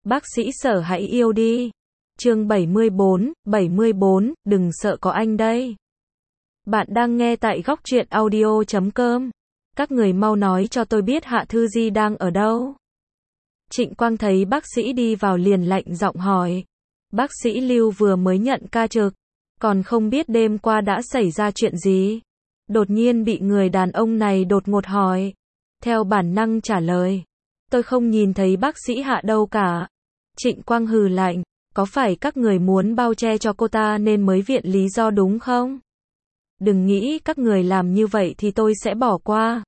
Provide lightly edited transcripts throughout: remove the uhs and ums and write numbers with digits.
Bác sĩ Sở hãy yêu đi. Chương 74, đừng sợ có anh đây. Bạn đang nghe tại góc truyện audio.com. Các người mau nói cho tôi biết Hạ Thư Di đang ở đâu. Trịnh Quang thấy bác sĩ đi vào liền lạnh giọng hỏi. Bác sĩ Lưu vừa mới nhận ca trực, còn không biết đêm qua đã xảy ra chuyện gì. Đột nhiên bị người đàn ông này đột ngột hỏi. Theo bản năng trả lời. Tôi không nhìn thấy bác sĩ Hạ đâu cả. Trịnh Quang hừ lạnh. Có phải các người muốn bao che cho cô ta nên mới viện lý do đúng không? Đừng nghĩ các người làm như vậy thì tôi sẽ bỏ qua.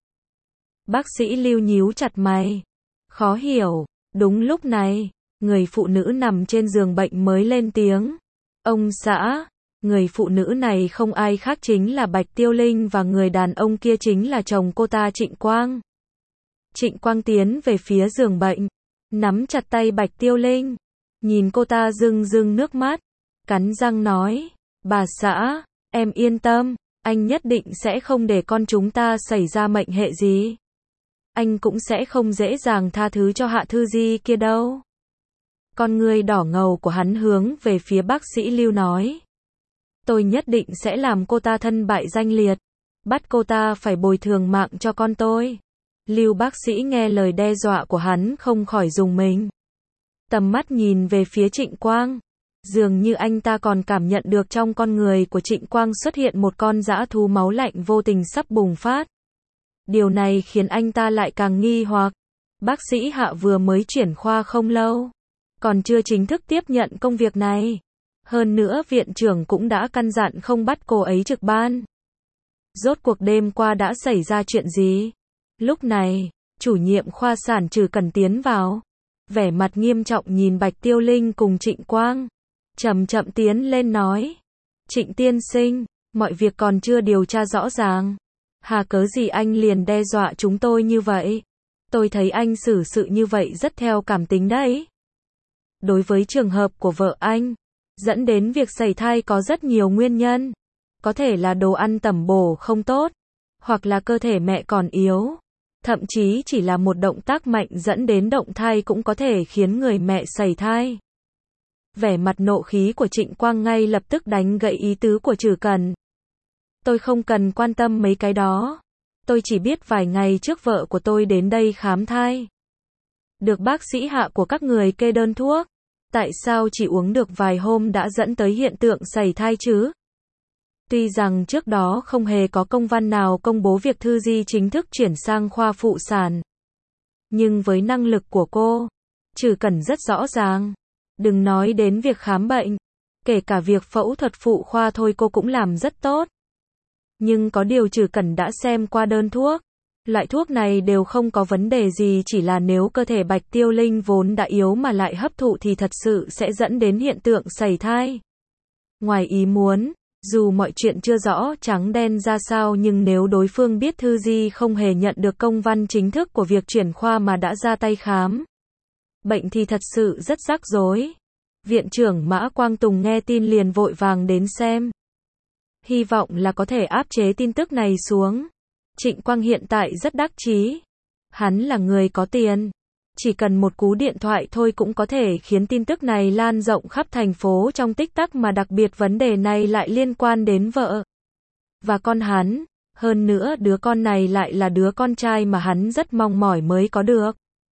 Bác sĩ Lưu nhíu chặt mày. Khó hiểu. Đúng lúc này, người phụ nữ nằm trên giường bệnh mới lên tiếng. Ông xã, người phụ nữ này không ai khác chính là Bạch Tiêu Linh và người đàn ông kia chính là chồng cô ta Trịnh Quang. Trịnh Quang tiến về phía giường bệnh, nắm chặt tay Bạch Tiêu Linh, nhìn cô ta rưng rưng nước mắt, cắn răng nói, bà xã, em yên tâm, anh nhất định sẽ không để con chúng ta xảy ra mệnh hệ gì. Anh cũng sẽ không dễ dàng tha thứ cho Hạ Thư Di kia đâu. Con ngươi đỏ ngầu của hắn hướng về phía bác sĩ Lưu nói. Tôi nhất định sẽ làm cô ta thân bại danh liệt, bắt cô ta phải bồi thường mạng cho con tôi. Lưu bác sĩ nghe lời đe dọa của hắn không khỏi rùng mình. Tầm mắt nhìn về phía Trịnh Quang. Dường như anh ta còn cảm nhận được trong con người của Trịnh Quang xuất hiện một con dã thú máu lạnh vô tình sắp bùng phát. Điều này khiến anh ta lại càng nghi hoặc. Bác sĩ Hạ vừa mới chuyển khoa không lâu, còn chưa chính thức tiếp nhận công việc này. Hơn nữa viện trưởng cũng đã căn dặn không bắt cô ấy trực ban. Rốt cuộc đêm qua đã xảy ra chuyện gì? Lúc này, chủ nhiệm khoa sản Trừ Cẩn tiến vào. Vẻ mặt nghiêm trọng nhìn Bạch Tiêu Linh cùng Trịnh Quang. Chậm chậm tiến lên nói. Trịnh tiên sinh, mọi việc còn chưa điều tra rõ ràng. Hà cớ gì anh liền đe dọa chúng tôi như vậy? Tôi thấy anh xử sự như vậy rất theo cảm tính đấy. Đối với trường hợp của vợ anh, dẫn đến việc sẩy thai có rất nhiều nguyên nhân. Có thể là đồ ăn tẩm bổ không tốt, hoặc là cơ thể mẹ còn yếu. Thậm chí chỉ là một động tác mạnh dẫn đến động thai cũng có thể khiến người mẹ sẩy thai. Vẻ mặt nộ khí của Trịnh Quang ngay lập tức đánh gãy ý tứ của Trừ Cẩn. Tôi không cần quan tâm mấy cái đó. Tôi chỉ biết vài ngày trước vợ của tôi đến đây khám thai. Được bác sĩ Hạ của các người kê đơn thuốc. Tại sao chỉ uống được vài hôm đã dẫn tới hiện tượng sẩy thai chứ? Tuy rằng trước đó không hề có công văn nào công bố việc Thư Di chính thức chuyển sang khoa phụ sản. Nhưng với năng lực của cô, Trừ Cẩn rất rõ ràng. Đừng nói đến việc khám bệnh, kể cả việc phẫu thuật phụ khoa thôi cô cũng làm rất tốt. Nhưng có điều Trừ Cẩn đã xem qua đơn thuốc. Loại thuốc này đều không có vấn đề gì, chỉ là nếu cơ thể Bạch Tiêu Linh vốn đã yếu mà lại hấp thụ thì thật sự sẽ dẫn đến hiện tượng sẩy thai. Ngoài ý muốn, dù mọi chuyện chưa rõ trắng đen ra sao nhưng nếu đối phương biết Thư Di không hề nhận được công văn chính thức của việc chuyển khoa mà đã ra tay khám bệnh thì thật sự rất rắc rối. Viện trưởng Mã Quang Tùng nghe tin liền vội vàng đến xem. Hy vọng là có thể áp chế tin tức này xuống. Trịnh Quang hiện tại rất đắc chí. Hắn là người có tiền. Chỉ cần một cú điện thoại thôi cũng có thể khiến tin tức này lan rộng khắp thành phố trong tích tắc, mà đặc biệt vấn đề này lại liên quan đến vợ và con hắn. Hơn nữa đứa con này lại là đứa con trai mà hắn rất mong mỏi mới có được.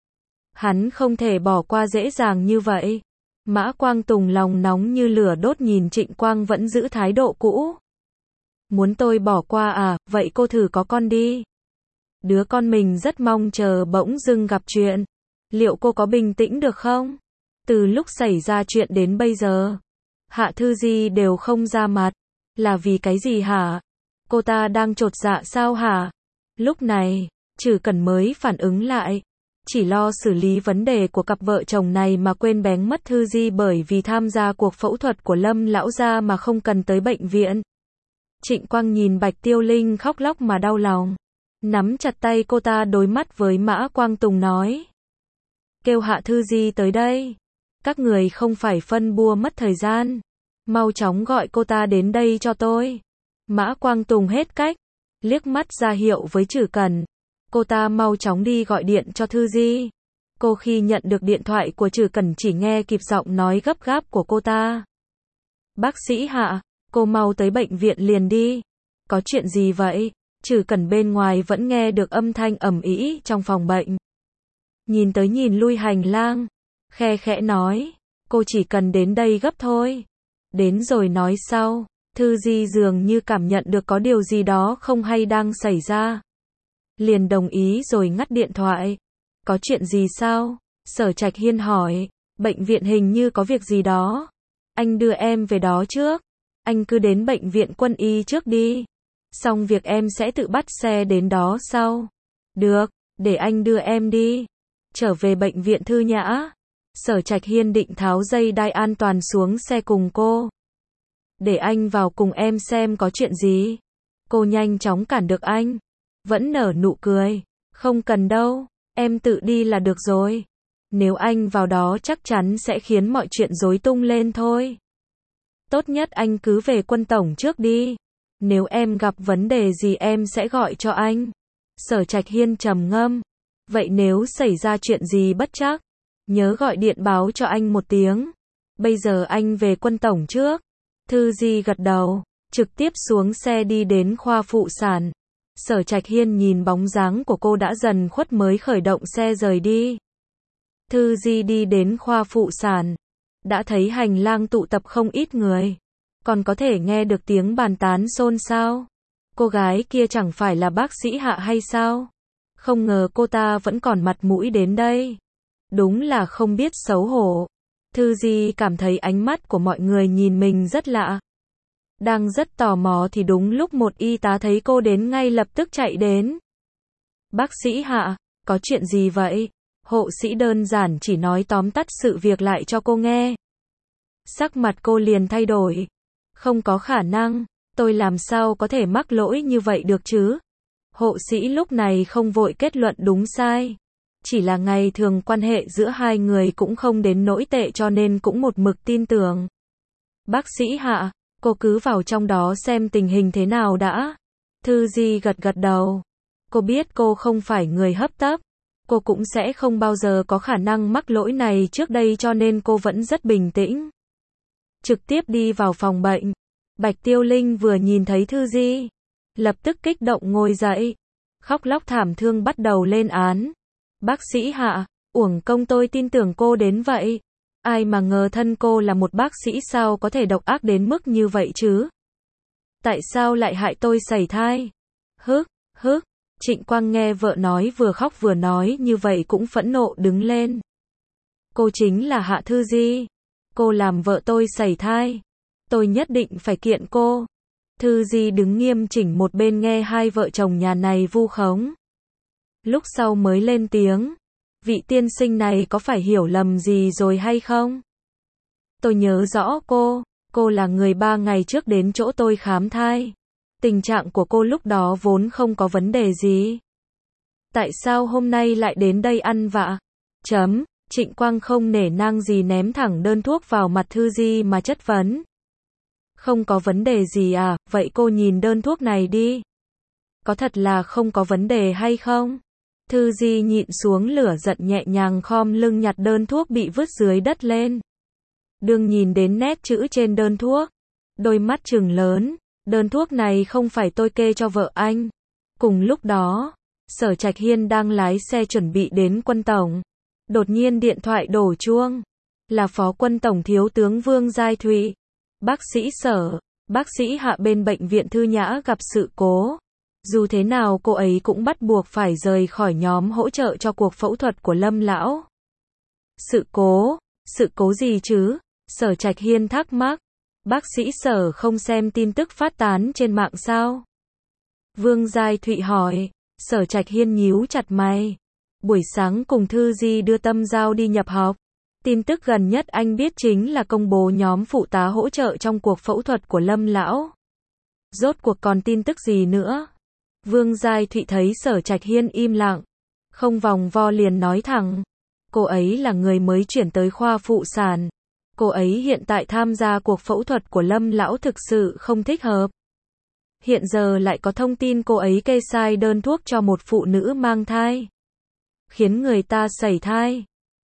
Hắn không thể bỏ qua dễ dàng như vậy. Mã Quang Tùng lòng nóng như lửa đốt nhìn Trịnh Quang vẫn giữ thái độ cũ. Muốn tôi bỏ qua à, vậy cô thử có con đi. Đứa con mình rất mong chờ bỗng dưng gặp chuyện. Liệu cô có bình tĩnh được không? Từ lúc xảy ra chuyện đến bây giờ, Hạ Thư Di đều không ra mặt. Là vì cái gì hả? Cô ta đang chột dạ sao hả? Lúc này, Trừ Cẩn mới phản ứng lại. Chỉ lo xử lý vấn đề của cặp vợ chồng này mà quên bén mất Thư Di bởi vì tham gia cuộc phẫu thuật của Lâm lão gia mà không cần tới bệnh viện. Trịnh Quang nhìn Bạch Tiêu Linh khóc lóc mà đau lòng. Nắm chặt tay cô ta đối mắt với Mã Quang Tùng nói. Kêu Hạ Thư Di tới đây. Các người không phải phân bua mất thời gian. Mau chóng gọi cô ta đến đây cho tôi. Mã Quang Tùng hết cách. Liếc mắt ra hiệu với Trừ Cẩn. Cô ta mau chóng đi gọi điện cho Thư Di. Cô khi nhận được điện thoại của Trử Cẩn chỉ nghe kịp giọng nói gấp gáp của cô ta. Bác sĩ Hạ, cô mau tới bệnh viện liền đi. Có chuyện gì vậy? Trử Cẩn bên ngoài vẫn nghe được âm thanh ầm ĩ trong phòng bệnh. Nhìn tới nhìn lui hành lang, khe khẽ nói, cô chỉ cần đến đây gấp thôi. Đến rồi nói sau. Thư Di dường như cảm nhận được có điều gì đó không hay đang xảy ra. Liền đồng ý rồi ngắt điện thoại. Có chuyện gì sao? Sở Trạch Hiên hỏi. Bệnh viện hình như có việc gì đó. Anh đưa em về đó trước. Anh cứ đến bệnh viện quân y trước đi. Xong việc em sẽ tự bắt xe đến đó sau. Được, để anh đưa em đi. Trở về bệnh viện Thư Nhã. Sở Trạch Hiên định tháo dây đai an toàn xuống xe cùng cô. Để anh vào cùng em xem có chuyện gì. Cô nhanh chóng cản được anh. Vẫn nở nụ cười. Không cần đâu, em tự đi là được rồi. Nếu anh vào đó chắc chắn sẽ khiến mọi chuyện rối tung lên thôi. Tốt nhất anh cứ về quân tổng trước đi. Nếu em gặp vấn đề gì em sẽ gọi cho anh. Sở Trạch Hiên trầm ngâm. Vậy nếu xảy ra chuyện gì bất trắc, nhớ gọi điện báo cho anh một tiếng. Bây giờ anh về quân tổng trước. Thư Di gật đầu, trực tiếp xuống xe đi đến khoa phụ sản. Sở Trạch Hiên nhìn bóng dáng của cô đã dần khuất mới khởi động xe rời đi. Thư Di đi đến khoa phụ sản. Đã thấy hành lang tụ tập không ít người. Còn có thể nghe được tiếng bàn tán xôn xao. Cô gái kia chẳng phải là bác sĩ Hạ hay sao? Không ngờ cô ta vẫn còn mặt mũi đến đây. Đúng là không biết xấu hổ. Thư Di cảm thấy ánh mắt của mọi người nhìn mình rất lạ. Đang rất tò mò thì đúng lúc một y tá thấy cô đến ngay lập tức chạy đến. Bác sĩ Hạ, có chuyện gì vậy? Hộ sĩ đơn giản chỉ nói tóm tắt sự việc lại cho cô nghe. Sắc mặt cô liền thay đổi. Không có khả năng, tôi làm sao có thể mắc lỗi như vậy được chứ? Hộ sĩ lúc này không vội kết luận đúng sai. Chỉ là ngày thường quan hệ giữa hai người cũng không đến nỗi tệ cho nên cũng một mực tin tưởng. Bác sĩ Hạ, cô cứ vào trong đó xem tình hình thế nào đã. Thư Di gật gật đầu. Cô biết cô không phải người hấp tấp. Cô cũng sẽ không bao giờ có khả năng mắc lỗi này trước đây cho nên cô vẫn rất bình tĩnh. Trực tiếp đi vào phòng bệnh. Bạch Tiêu Linh vừa nhìn thấy Thư Di, lập tức kích động ngồi dậy. Khóc lóc thảm thương bắt đầu lên án. Bác sĩ Hạ, uổng công tôi tin tưởng cô đến vậy. Ai mà ngờ thân cô là một bác sĩ sao có thể độc ác đến mức như vậy chứ? Tại sao lại hại tôi sảy thai? Hức. Trịnh Quang nghe vợ nói vừa khóc vừa nói như vậy cũng phẫn nộ đứng lên. Cô chính là Hạ Thư Di. Cô làm vợ tôi sảy thai. Tôi nhất định phải kiện cô. Thư Di đứng nghiêm chỉnh một bên nghe hai vợ chồng nhà này vu khống. Lúc sau mới lên tiếng. Vị tiên sinh này có phải hiểu lầm gì rồi hay không? Tôi nhớ rõ cô là người 3 ngày trước đến chỗ tôi khám thai. Tình trạng của cô lúc đó vốn không có vấn đề gì. Tại sao hôm nay lại đến đây ăn vạ? Trịnh Quang không nể nang gì ném thẳng đơn thuốc vào mặt Thư Di mà chất vấn. Không có vấn đề gì à, vậy cô nhìn đơn thuốc này đi. Có thật là không có vấn đề hay không? Thư Di nhịn xuống lửa giận nhẹ nhàng khom lưng nhặt đơn thuốc bị vứt dưới đất lên. Đương nhìn đến nét chữ trên đơn thuốc. Đôi mắt trừng lớn. Đơn thuốc này không phải tôi kê cho vợ anh. Cùng lúc đó, Sở Trạch Hiên đang lái xe chuẩn bị đến quân tổng. Đột nhiên điện thoại đổ chuông. Là Phó Quân Tổng Thiếu tướng Vương Giai Thụy. Bác sĩ Sở, bác sĩ Hạ bên bệnh viện Thư Nhã gặp sự cố. Dù thế nào cô ấy cũng bắt buộc phải rời khỏi nhóm hỗ trợ cho cuộc phẫu thuật của Lâm lão. Sự cố gì chứ? Sở Trạch Hiên thắc mắc. Bác sĩ Sở không xem tin tức phát tán trên mạng sao? Vương Giai Thụy hỏi. Sở Trạch Hiên nhíu chặt mày. Buổi sáng cùng Thư Di đưa Tâm Giao đi nhập học. Tin tức gần nhất anh biết chính là công bố nhóm phụ tá hỗ trợ trong cuộc phẫu thuật của Lâm lão. Rốt cuộc còn tin tức gì nữa? Vương Giai Thụy thấy Sở Trạch Hiên im lặng, không vòng vo liền nói thẳng. Cô ấy là người mới chuyển tới khoa phụ sản. Cô ấy hiện tại tham gia cuộc phẫu thuật của Lâm lão thực sự không thích hợp. Hiện giờ lại có thông tin cô ấy kê sai đơn thuốc cho một phụ nữ mang thai, khiến người ta sảy thai.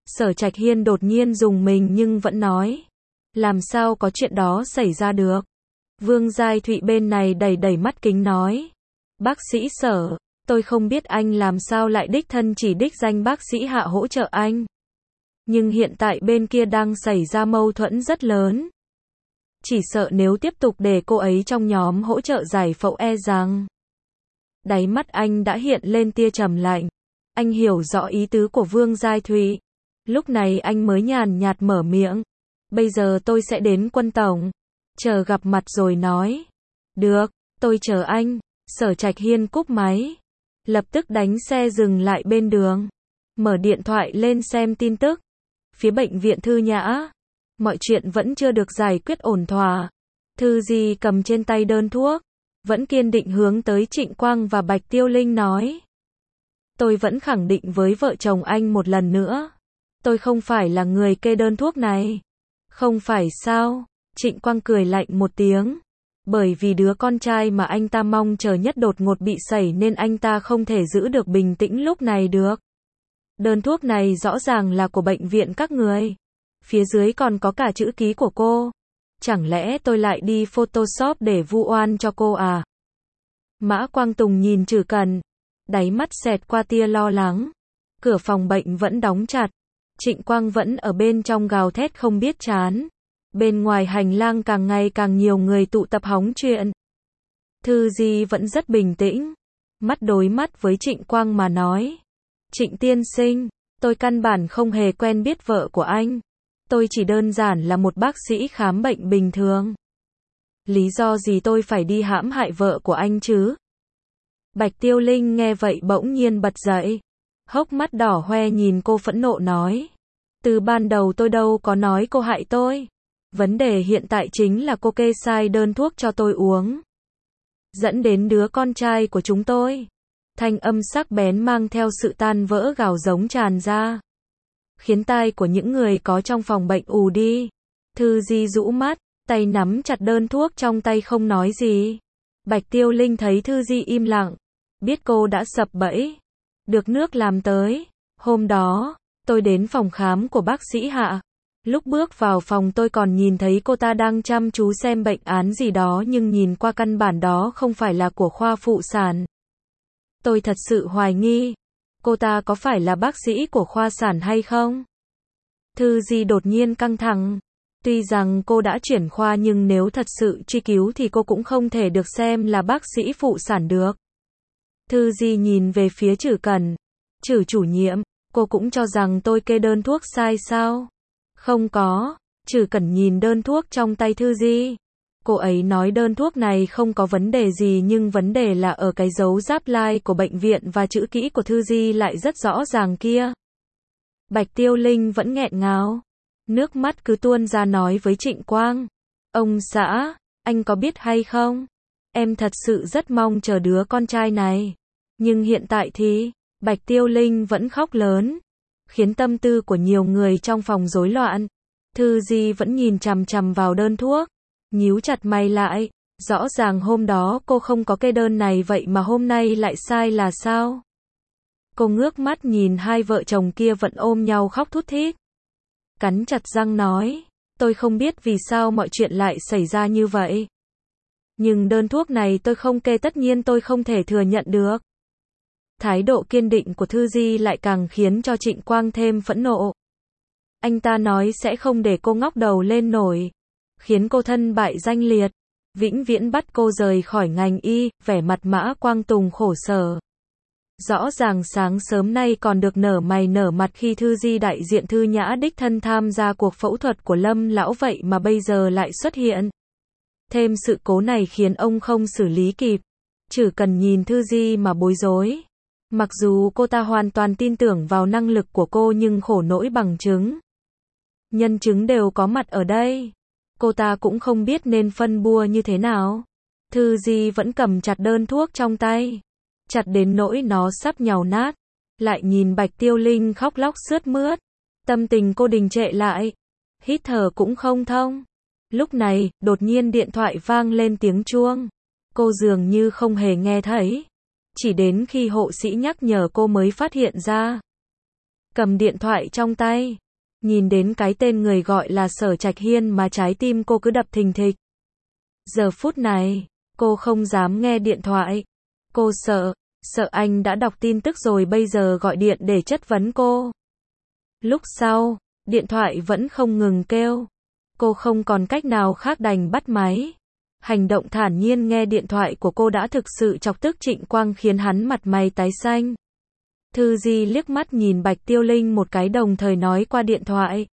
Sở Trạch Hiên đột nhiên rùng mình nhưng vẫn nói. Làm sao có chuyện đó xảy ra được? Vương Giai Thụy bên này đầy đầy mắt kính nói. Bác sĩ Sở, tôi không biết anh làm sao lại đích thân chỉ đích danh bác sĩ Hạ hỗ trợ anh. Nhưng hiện tại bên kia đang xảy ra mâu thuẫn rất lớn. Chỉ sợ nếu tiếp tục để cô ấy trong nhóm hỗ trợ giải phẫu rằng. Đáy mắt anh đã hiện lên tia trầm lạnh. Anh hiểu rõ ý tứ của Vương Giai Thụy. Lúc này anh mới nhàn nhạt mở miệng. Bây giờ tôi sẽ đến Quân tổng. Chờ gặp mặt rồi nói. Được, tôi chờ anh. Sở Trạch Hiên cúp máy. Lập tức đánh xe dừng lại bên đường. Mở điện thoại lên xem tin tức. Phía bệnh viện Thư Nhã. Mọi chuyện vẫn chưa được giải quyết ổn thỏa. Thư Di cầm trên tay đơn thuốc. Vẫn kiên định hướng tới Trịnh Quang và Bạch Tiêu Linh nói. Tôi vẫn khẳng định với vợ chồng anh một lần nữa. Tôi không phải là người kê đơn thuốc này. Không phải sao? Trịnh Quang cười lạnh một tiếng. Bởi vì đứa con trai mà anh ta mong chờ nhất đột ngột bị sẩy nên anh ta không thể giữ được bình tĩnh lúc này được. Đơn thuốc này rõ ràng là của bệnh viện các người. Phía dưới còn có cả chữ ký của cô. Chẳng lẽ tôi lại đi Photoshop để vu oan cho cô à? Mã Quang Tùng nhìn Trử Cần. Đáy mắt xẹt qua tia lo lắng. Cửa phòng bệnh vẫn đóng chặt. Trịnh Quang vẫn ở bên trong gào thét không biết chán. Bên ngoài hành lang càng ngày càng nhiều người tụ tập hóng chuyện. Thư Di vẫn rất bình tĩnh. Mắt đối mắt với Trịnh Quang mà nói. Trịnh tiên sinh, tôi căn bản không hề quen biết vợ của anh. Tôi chỉ đơn giản là một bác sĩ khám bệnh bình thường. Lý do gì tôi phải đi hãm hại vợ của anh chứ? Bạch Tiêu Linh nghe vậy bỗng nhiên bật dậy. Hốc mắt đỏ hoe nhìn cô phẫn nộ nói. Từ ban đầu tôi đâu có nói cô hại tôi. Vấn đề hiện tại chính là cô kê sai đơn thuốc cho tôi uống. Dẫn đến đứa con trai của chúng tôi. Thanh âm sắc bén mang theo sự tan vỡ gào giống tràn ra. Khiến tai của những người có trong phòng bệnh ù đi. Thư Di rũ mắt, tay nắm chặt đơn thuốc trong tay không nói gì. Bạch Tiêu Linh thấy Thư Di im lặng. Biết cô đã sập bẫy. Được nước làm tới. Hôm đó, tôi đến phòng khám của bác sĩ Hạ. Lúc bước vào phòng tôi còn nhìn thấy cô ta đang chăm chú xem bệnh án gì đó nhưng nhìn qua căn bản đó không phải là của khoa phụ sản. Tôi thật sự hoài nghi. Cô ta có phải là bác sĩ của khoa sản hay không? Thư Di đột nhiên căng thẳng. Tuy rằng cô đã chuyển khoa nhưng nếu thật sự truy cứu thì cô cũng không thể được xem là bác sĩ phụ sản được. Thư Di nhìn về phía Trử Cần. Trử chủ nhiệm, cô cũng cho rằng tôi kê đơn thuốc sai sao? Không có. Trử Cần nhìn đơn thuốc trong tay Thư Di. Cô ấy nói đơn thuốc này không có vấn đề gì nhưng vấn đề là ở cái dấu giáp lai của bệnh viện và chữ kỹ của Thư Di lại rất rõ ràng kia. Bạch Tiêu Linh vẫn nghẹn ngào. Nước mắt cứ tuôn ra nói với Trịnh Quang. Ông xã, anh có biết hay không? Em thật sự rất mong chờ đứa con trai này. Nhưng hiện tại thì, Bạch Tiêu Linh vẫn khóc lớn. Khiến tâm tư của nhiều người trong phòng rối loạn. Thư Di vẫn nhìn chằm chằm vào đơn thuốc. Nhíu chặt mày lại. Rõ ràng hôm đó cô không có kê đơn này vậy mà hôm nay lại sai là sao? Cô ngước mắt nhìn hai vợ chồng kia vẫn ôm nhau khóc thút thít. Cắn chặt răng nói. Tôi không biết vì sao mọi chuyện lại xảy ra như vậy. Nhưng đơn thuốc này tôi không kê tất nhiên tôi không thể thừa nhận được. Thái độ kiên định của Thư Di lại càng khiến cho Trịnh Quang thêm phẫn nộ. Anh ta nói sẽ không để cô ngóc đầu lên nổi. Khiến cô thân bại danh liệt. Vĩnh viễn bắt cô rời khỏi ngành y, vẻ mặt Mã Quang Tùng khổ sở. Rõ ràng sáng sớm nay còn được nở mày nở mặt khi Thư Di đại diện Thư Nhã đích thân tham gia cuộc phẫu thuật của Lâm lão vậy mà bây giờ lại xuất hiện. Thêm sự cố này khiến ông không xử lý kịp. Trử Cần nhìn Thư Di mà bối rối. Mặc dù cô ta hoàn toàn tin tưởng vào năng lực của cô nhưng khổ nỗi bằng chứng. Nhân chứng đều có mặt ở đây. Cô ta cũng không biết nên phân bua như thế nào. Thư Di vẫn cầm chặt đơn thuốc trong tay. Chặt đến nỗi nó sắp nhàu nát. Lại nhìn Bạch Tiêu Linh khóc lóc sướt mướt. Tâm tình cô đình trệ lại. Hít thở cũng không thông. Lúc này, đột nhiên điện thoại vang lên tiếng chuông. Cô dường như không hề nghe thấy. Chỉ đến khi hộ sĩ nhắc nhở cô mới phát hiện ra. cầm điện thoại trong tay. Nhìn đến cái tên người gọi là Sở Trạch Hiên mà trái tim cô cứ đập thình thịch. Giờ phút này, cô không dám nghe điện thoại. Cô sợ anh đã đọc tin tức rồi bây giờ gọi điện để chất vấn cô. Lúc sau, điện thoại vẫn không ngừng kêu. Cô không còn cách nào khác đành bắt máy. Hành động thản nhiên nghe điện thoại của cô đã thực sự chọc tức Trịnh Quang khiến hắn mặt mày tái xanh. Thư Di liếc mắt nhìn Bạch Tiêu Linh một cái đồng thời nói qua điện thoại.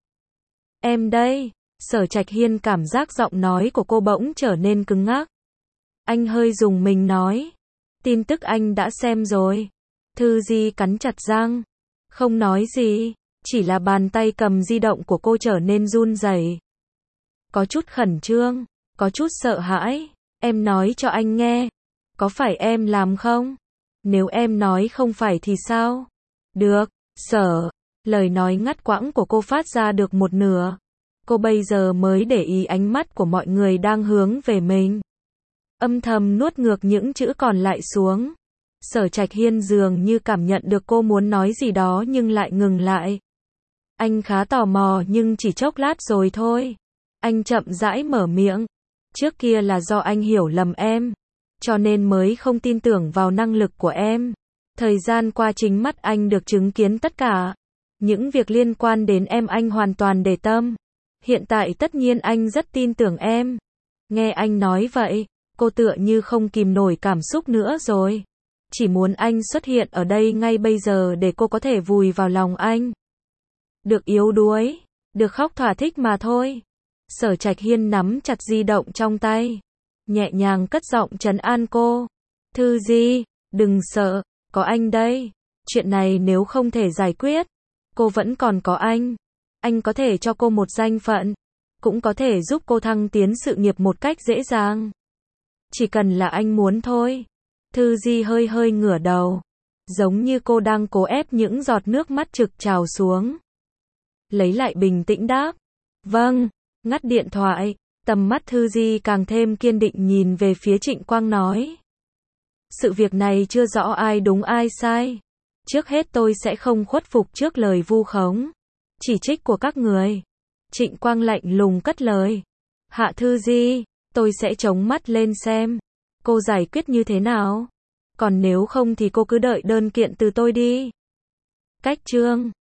Em đây. Sở Trạch Hiên cảm giác giọng nói của cô bỗng trở nên cứng ngắc. Anh hơi rùng mình nói. Tin tức anh đã xem rồi. Thư Di cắn chặt răng. Không nói gì. Chỉ là bàn tay cầm di động của cô trở nên run rẩy. Có chút khẩn trương. Có chút sợ hãi. Em nói cho anh nghe. Có phải em làm không? Nếu em nói không phải thì sao? Được, Sở. Lời nói ngắt quãng của cô phát ra được một nửa. Cô bây giờ mới để ý ánh mắt của mọi người đang hướng về mình. Âm thầm nuốt ngược những chữ còn lại xuống. Sở Trạch Hiên dường như cảm nhận được cô muốn nói gì đó nhưng lại ngừng lại. Anh khá tò mò nhưng chỉ chốc lát rồi thôi. Anh chậm rãi mở miệng. Trước kia là do anh hiểu lầm em. Cho nên mới không tin tưởng vào năng lực của em. Thời gian qua chính mắt anh được chứng kiến tất cả. Những việc liên quan đến em anh hoàn toàn để tâm. Hiện tại tất nhiên anh rất tin tưởng em. Nghe anh nói vậy, cô tựa như không kìm nổi cảm xúc nữa rồi. Chỉ muốn anh xuất hiện ở đây ngay bây giờ để cô có thể vùi vào lòng anh. Được yếu đuối, được khóc thỏa thích mà thôi. Sở Trạch Hiên nắm chặt di động trong tay. Nhẹ nhàng cất giọng trấn an cô. Thư Di, đừng sợ, có anh đây. Chuyện này nếu không thể giải quyết, cô vẫn còn có anh. Anh có thể cho cô một danh phận, cũng có thể giúp cô thăng tiến sự nghiệp một cách dễ dàng. Chỉ cần là anh muốn thôi. Thư Di hơi hơi ngửa đầu, giống như cô đang cố ép những giọt nước mắt trực trào xuống. Lấy lại bình tĩnh đáp. Vâng, ngắt điện thoại, tầm mắt Thư Di càng thêm kiên định nhìn về phía Trịnh Quang nói. Sự việc này chưa rõ ai đúng ai sai. Trước hết tôi sẽ không khuất phục trước lời vu khống, chỉ trích của các người. Trịnh Quang lạnh lùng cất lời. Hạ Thư Di, tôi sẽ chống mắt lên xem cô giải quyết như thế nào. Còn nếu không thì cô cứ đợi đơn kiện từ tôi đi. Cách chương